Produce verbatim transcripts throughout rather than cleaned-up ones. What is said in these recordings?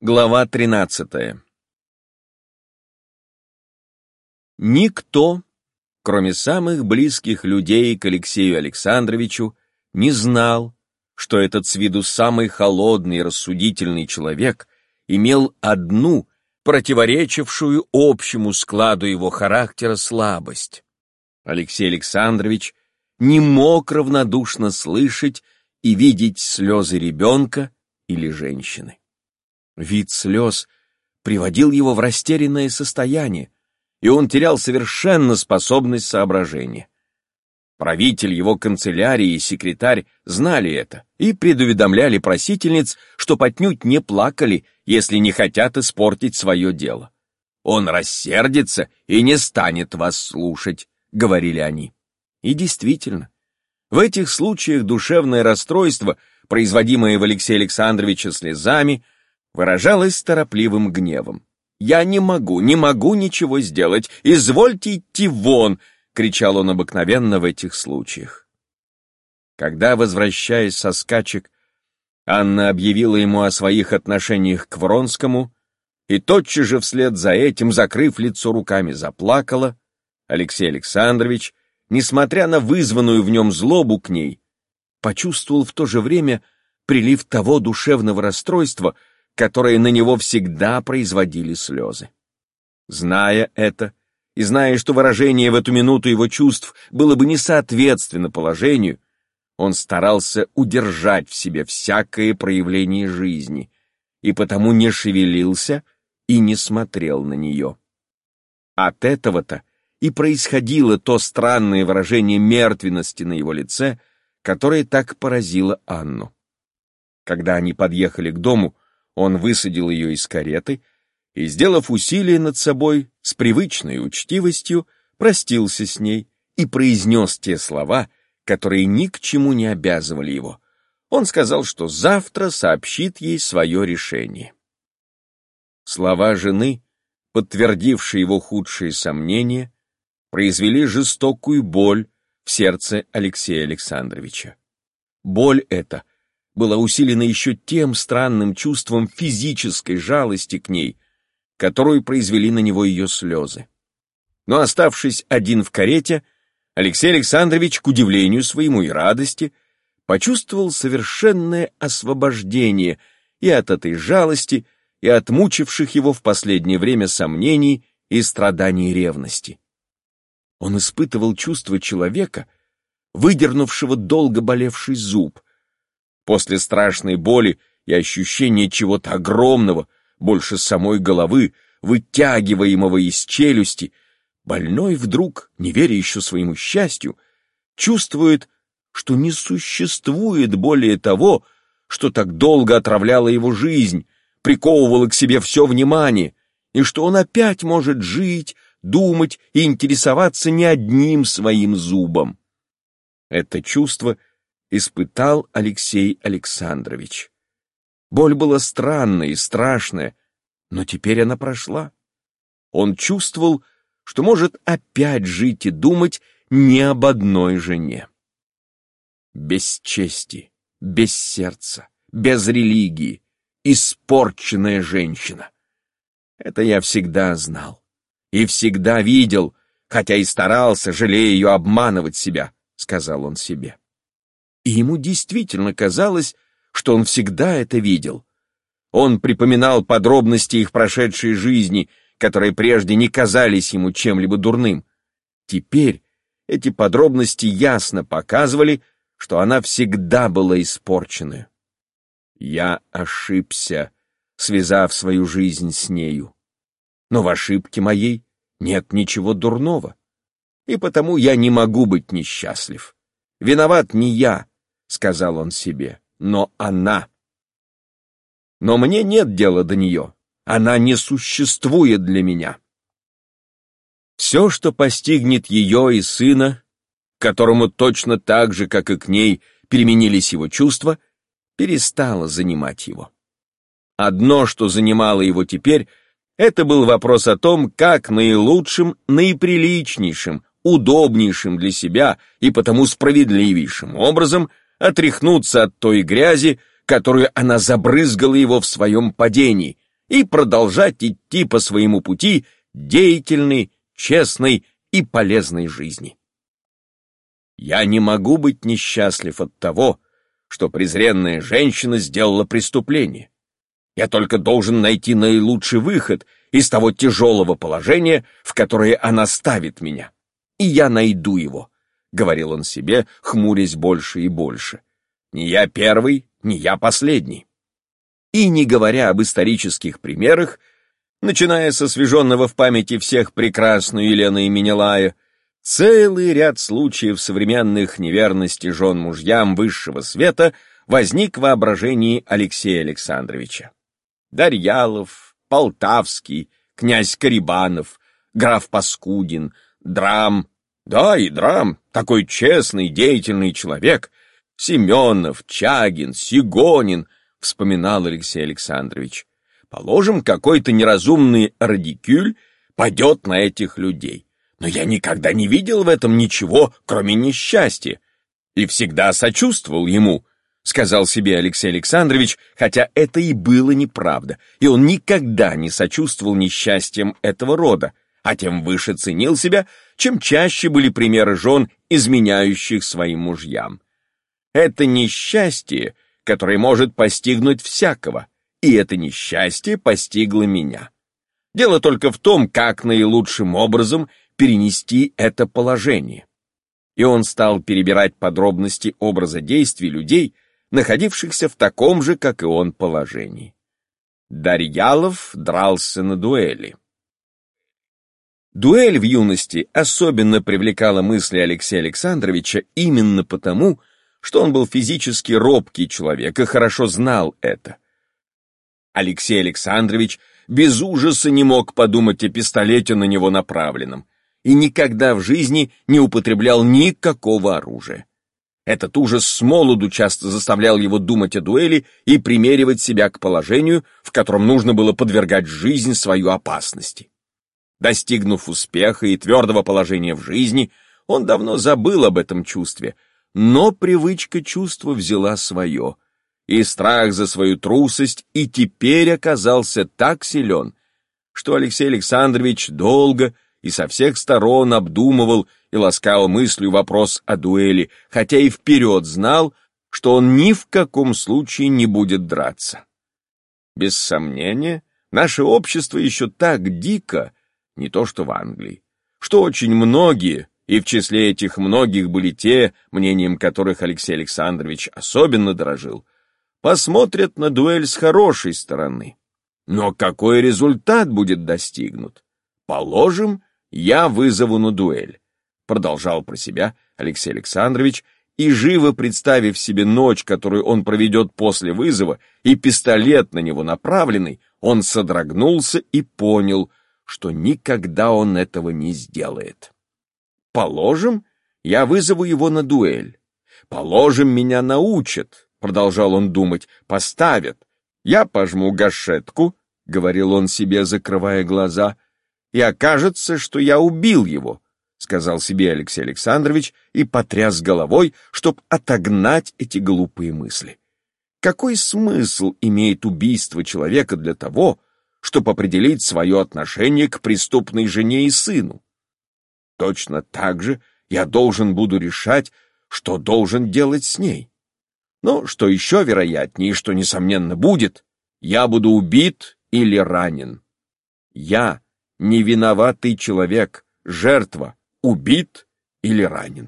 Глава тринадцатая. Никто, кроме самых близких людей к Алексею Александровичу, не знал, что этот с виду самый холодный и рассудительный человек имел одну, противоречившую общему складу его характера, слабость. Алексей Александрович не мог равнодушно слышать и видеть слезы ребенка или женщины. Вид слез приводил его в растерянное состояние, и он терял совершенно способность соображения. Правитель его канцелярии и секретарь знали это и предуведомляли просительниц, что отнюдь не плакали, если не хотят испортить свое дело. «Он рассердится и не станет вас слушать», — говорили они. И действительно, в этих случаях душевное расстройство, производимое в Алексея Александровича слезами, выражалось торопливым гневом. «Я не могу, не могу ничего сделать, извольте идти вон!» — кричал он обыкновенно в этих случаях. Когда, возвращаясь со скачек, Анна объявила ему о своих отношениях к Вронскому и тотчас же вслед за этим, закрыв лицо руками, заплакала, Алексей Александрович, несмотря на вызванную в нем злобу к ней, почувствовал в то же время прилив того душевного расстройства, которые на него всегда производили слезы. Зная это, и зная, что выражение в эту минуту его чувств было бы несоответственно положению, он старался удержать в себе всякое проявление жизни, и потому не шевелился и не смотрел на нее. От этого-то и происходило то странное выражение мертвенности на его лице, которое так поразило Анну. Когда они подъехали к дому, он высадил ее из кареты и, сделав усилие над собой, с привычной учтивостью простился с ней и произнес те слова, которые ни к чему не обязывали его. Он сказал, что завтра сообщит ей свое решение. Слова жены, подтвердившие его худшие сомнения, произвели жестокую боль в сердце Алексея Александровича. Боль эта была усилена еще тем странным чувством физической жалости к ней, которую произвели на него ее слезы. Но, оставшись один в карете, Алексей Александрович, к удивлению своему и радости, почувствовал совершенное освобождение и от этой жалости, и от мучивших его в последнее время сомнений и страданий ревности. Он испытывал чувство человека, выдернувшего долго болевший зуб. После страшной боли и ощущения чего-то огромного, больше самой головы, вытягиваемого из челюсти, больной вдруг, не веря еще своему счастью, чувствует, что не существует более того, что так долго отравляло его жизнь, приковывало к себе все внимание, и что он опять может жить, думать и интересоваться не одним своим зубом. Это чувство испытал Алексей Александрович. Боль была странная и страшная, но теперь она прошла. Он чувствовал, что может опять жить и думать не об одной жене. Без чести, без сердца, без религии, испорченная женщина. Это я всегда знал и всегда видел, хотя и старался, жалея ее, обманывать себя, сказал он себе. И ему действительно казалось, что он всегда это видел. Он припоминал подробности их прошедшей жизни, которые прежде не казались ему чем-либо дурным. Теперь эти подробности ясно показывали, что она всегда была испорченной. Я ошибся, связав свою жизнь с нею. Но в ошибке моей нет ничего дурного, и потому я не могу быть несчастлив. Виноват не я, сказал он себе, но она. Но мне нет дела до нее, она не существует для меня. Все, что постигнет ее и сына, которому точно так же, как и к ней, переменились его чувства, перестало занимать его. Одно, что занимало его теперь, это был вопрос о том, как наилучшим, наиприличнейшим, удобнейшим для себя и потому справедливейшим образом отряхнуться от той грязи, которую она забрызгала его в своем падении, и продолжать идти по своему пути деятельной, честной и полезной жизни. Я не могу быть несчастлив от того, что презренная женщина сделала преступление. Я только должен найти наилучший выход из того тяжелого положения, в которое она ставит меня. И я найду его, — говорил он себе, хмурясь больше и больше. Не я первый, не я последний. И не говоря об исторических примерах, начиная с освеженного в памяти всех прекрасную Елену и Менелая, целый ряд случаев современных неверности жен мужьям высшего света возник в воображении Алексея Александровича. Дарьялов, Полтавский, князь Карибанов, граф Паскудин, Драм, да и Драм, такой честный, деятельный человек, Семенов, Чагин, Сигонин, вспоминал Алексей Александрович. Положим, какой-то неразумный радикюль падет на этих людей. Но я никогда не видел в этом ничего, кроме несчастья, и всегда сочувствовал ему, — сказал себе Алексей Александрович, хотя это и было неправда, и он никогда не сочувствовал несчастьям этого рода, а тем выше ценил себя, чем чаще были примеры жен, изменяющих своим мужьям. Это несчастье, которое может постигнуть всякого, и это несчастье постигло меня. Дело только в том, как наилучшим образом перенести это положение. И он стал перебирать подробности образа действий людей, находившихся в таком же, как и он, положении. Дарьялов дрался на дуэли. Дуэль в юности особенно привлекала мысли Алексея Александровича именно потому, что он был физически робкий человек и хорошо знал это. Алексей Александрович без ужаса не мог подумать о пистолете на него направленном и никогда в жизни не употреблял никакого оружия. Этот ужас с молоду часто заставлял его думать о дуэли и примеривать себя к положению, в котором нужно было подвергать жизнь свою опасности. Достигнув успеха и твердого положения в жизни, он давно забыл об этом чувстве, но привычка чувства взяла свое, и страх за свою трусость и теперь оказался так силен, что Алексей Александрович долго и со всех сторон обдумывал и ласкал мыслью вопрос о дуэли, хотя и вперед знал, что он ни в каком случае не будет драться. Без сомнения, наше общество еще так дико, не то что в Англии, что очень многие, и в числе этих многих были те, мнением которых Алексей Александрович особенно дорожил, посмотрят на дуэль с хорошей стороны. Но какой результат будет достигнут? Положим, я вызову на дуэль, продолжал про себя Алексей Александрович, и, живо представив себе ночь, которую он проведет после вызова, и пистолет на него направленный, он содрогнулся и понял, что никогда он этого не сделает. Положим, я вызову его на дуэль. Положим, меня научат, продолжал он думать, поставят. Я пожму гашетку, говорил он себе, закрывая глаза, и окажется, что я убил его, сказал себе Алексей Александрович и потряс головой, чтобы отогнать эти глупые мысли. Какой смысл имеет убийство человека для того, чтобы определить свое отношение к преступной жене и сыну? Точно так же я должен буду решать, что должен делать с ней. Но что еще вероятнее, что, несомненно, будет, я буду убит или ранен. Я, невиноватый человек, жертва, убит или ранен.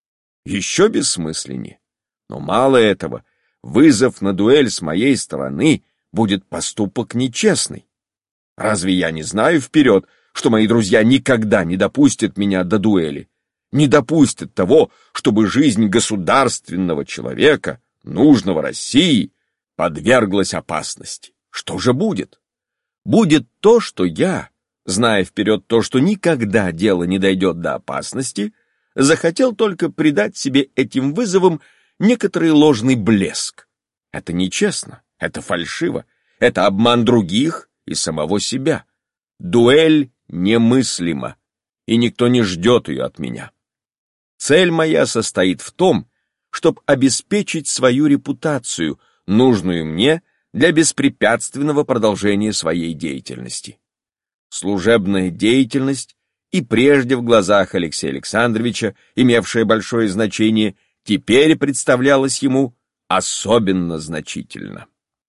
Еще бессмысленнее. Но мало этого, вызов на дуэль с моей стороны будет поступок нечестный. Разве я не знаю вперед, что мои друзья никогда не допустят меня до дуэли, не допустят того, чтобы жизнь государственного человека, нужного России, подверглась опасности? Что же будет? Будет то, что я, зная вперед то, что никогда дело не дойдет до опасности, захотел только придать себе этим вызовам некоторый ложный блеск. Это нечестно, это фальшиво, это обман других и самого себя. Дуэль немыслима, и никто не ждет ее от меня. Цель моя состоит в том, чтобы обеспечить свою репутацию, нужную мне для беспрепятственного продолжения своей деятельности. Служебная деятельность, и прежде в глазах Алексея Александровича, имевшая большое значение, теперь представлялась ему особенно значительно.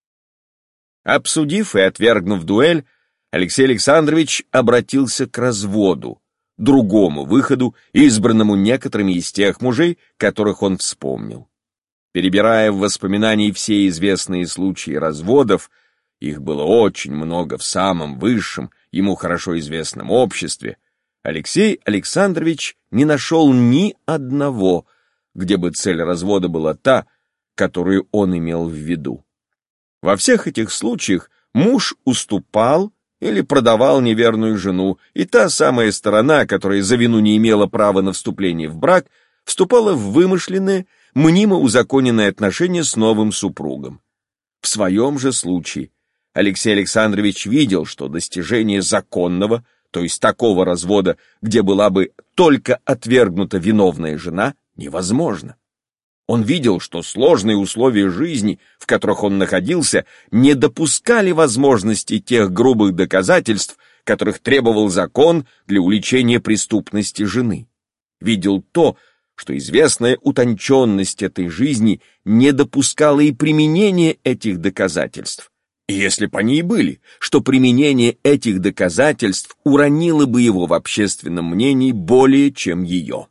Обсудив и отвергнув дуэль, Алексей Александрович обратился к разводу, другому выходу, избранному некоторыми из тех мужей, которых он вспомнил. Перебирая в воспоминании все известные случаи разводов, их было очень много в самом высшем, ему хорошо известном обществе, Алексей Александрович не нашел ни одного, где бы цель развода была та, которую он имел в виду. Во всех этих случаях муж уступал или продавал неверную жену, и та самая сторона, которая за вину не имела права на вступление в брак, вступала в вымышленные, мнимо узаконенные отношения с новым супругом. В своем же случае Алексей Александрович видел, что достижение законного, то есть такого развода, где была бы только отвергнута виновная жена, невозможно. Он видел, что сложные условия жизни, в которых он находился, не допускали возможности тех грубых доказательств, которых требовал закон для уличения преступности жены. Видел то, что известная утонченность этой жизни не допускала и применения этих доказательств. И если бы они и были, что применение этих доказательств уронило бы его в общественном мнении более, чем ее.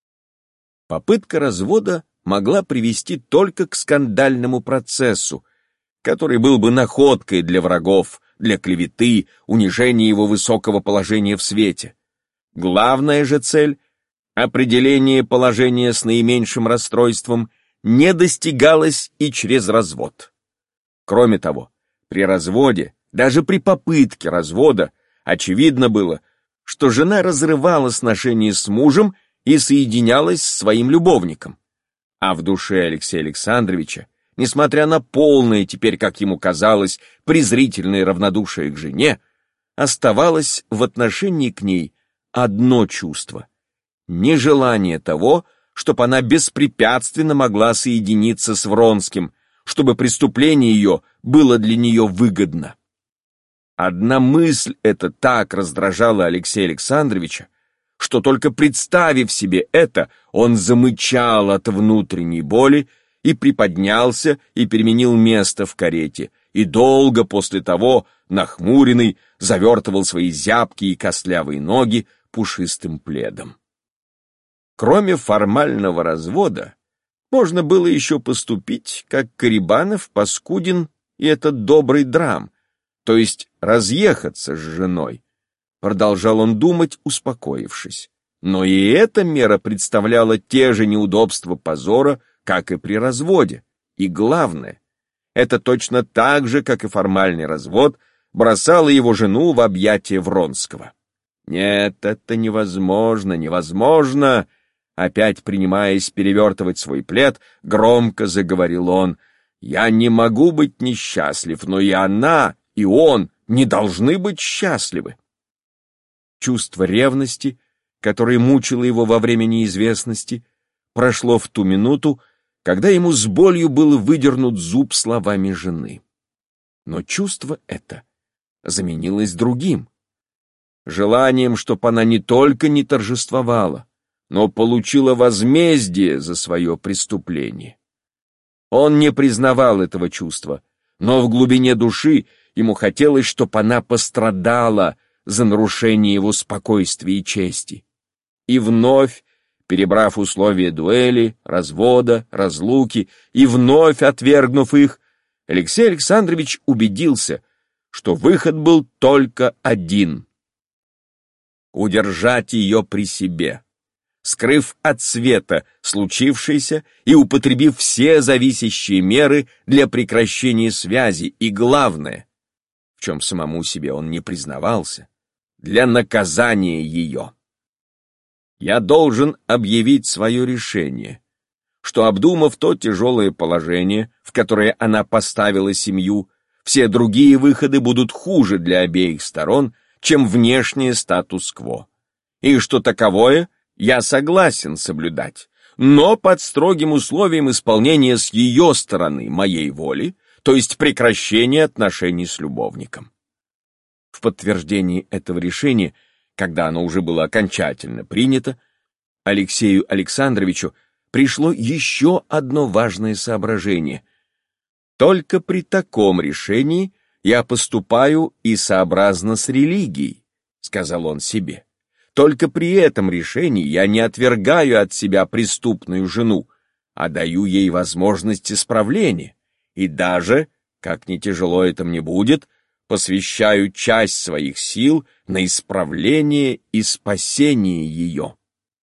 Попытка развода могла привести только к скандальному процессу, который был бы находкой для врагов, для клеветы, унижения его высокого положения в свете. Главная же цель — определение положения с наименьшим расстройством — не достигалась и через развод. Кроме того, при разводе, даже при попытке развода, очевидно было, что жена разрывала сношения с мужем и соединялась с своим любовником. А в душе Алексея Александровича, несмотря на полное, теперь, как ему казалось, презрительное равнодушие к жене, оставалось в отношении к ней одно чувство — нежелание того, чтобы она беспрепятственно могла соединиться с Вронским, чтобы преступление ее было для нее выгодно. Одна мысль эта так раздражала Алексея Александровича, что только представив себе это, он замычал от внутренней боли и приподнялся и переменил место в карете, и долго после того, нахмуренный, завертывал свои зябкие и костлявые ноги пушистым пледом. Кроме формального развода, можно было еще поступить, как Карибанов, Паскудин и этот добрый Драм, то есть разъехаться с женой. Продолжал он думать, успокоившись. Но и эта мера представляла те же неудобства позора, как и при разводе. И главное, это точно так же, как и формальный развод, бросало его жену в объятия Вронского. «Нет, это невозможно, невозможно!» Опять принимаясь перевертывать свой плед, громко заговорил он. «Я не могу быть несчастлив, но и она, и он не должны быть счастливы». Чувство ревности, которое мучило его во время неизвестности, прошло в ту минуту, когда ему с болью был выдернут зуб словами жены. Но чувство это заменилось другим, желанием, чтоб она не только не торжествовала, но получила возмездие за свое преступление. Он не признавал этого чувства, но в глубине души ему хотелось, чтоб она пострадала за нарушение его спокойствия и чести. И вновь, перебрав условия дуэли, развода, разлуки, и вновь отвергнув их, Алексей Александрович убедился, что выход был только один — удержать ее при себе, скрыв от света случившееся и употребив все зависящие меры для прекращения связи, и главное, в чем самому себе он не признавался, для наказания ее. Я должен объявить свое решение, что, обдумав то тяжелое положение, в которое она поставила семью, все другие выходы будут хуже для обеих сторон, чем внешний статус-кво, и что таковое я согласен соблюдать, но под строгим условием исполнения с ее стороны моей воли, то есть прекращение отношений с любовником. В подтверждении этого решения, когда оно уже было окончательно принято, Алексею Александровичу пришло еще одно важное соображение. Только при таком решении я поступаю и сообразно с религией, сказал он себе. Только при этом решении я не отвергаю от себя преступную жену, а даю ей возможность исправления, и даже, как ни тяжело это мне будет, посвящаю часть своих сил на исправление и спасение ее.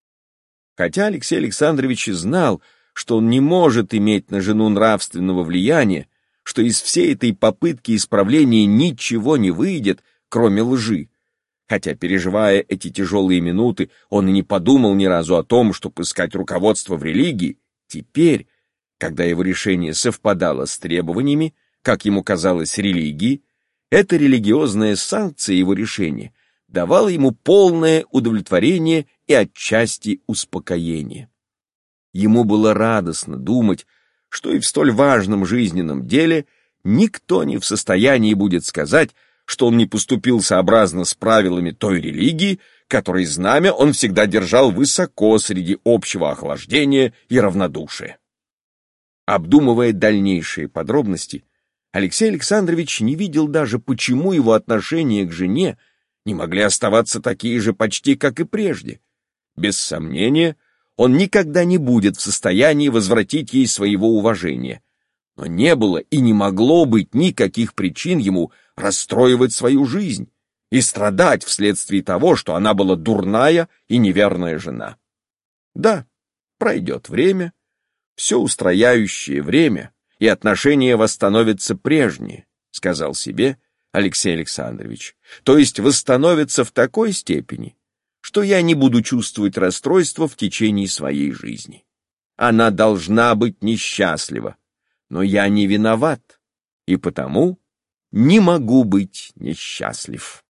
Хотя Алексей Александрович знал, что он не может иметь на жену нравственного влияния, что из всей этой попытки исправления ничего не выйдет, кроме лжи, хотя, переживая эти тяжелые минуты, он и не подумал ни разу о том, чтобы искать руководство в религии, теперь, когда его решение совпадало с требованиями, как ему казалось, религии, эта религиозная санкция его решения давала ему полное удовлетворение и отчасти успокоение. Ему было радостно думать, что и в столь важном жизненном деле никто не в состоянии будет сказать, что он не поступил сообразно с правилами той религии, которой знамя он всегда держал высоко среди общего охлаждения и равнодушия. Обдумывая дальнейшие подробности, Алексей Александрович не видел даже, почему его отношения к жене не могли оставаться такие же почти, как и прежде. Без сомнения, он никогда не будет в состоянии возвратить ей своего уважения, но не было и не могло быть никаких причин ему расстроивать свою жизнь и страдать вследствие того, что она была дурная и неверная жена. Да, пройдет время, все устрояющее время, и отношения восстановятся прежние, сказал себе Алексей Александрович, то есть восстановятся в такой степени, что я не буду чувствовать расстройства в течение своей жизни. Она должна быть несчастлива, но я не виноват, и потому не могу быть несчастлив.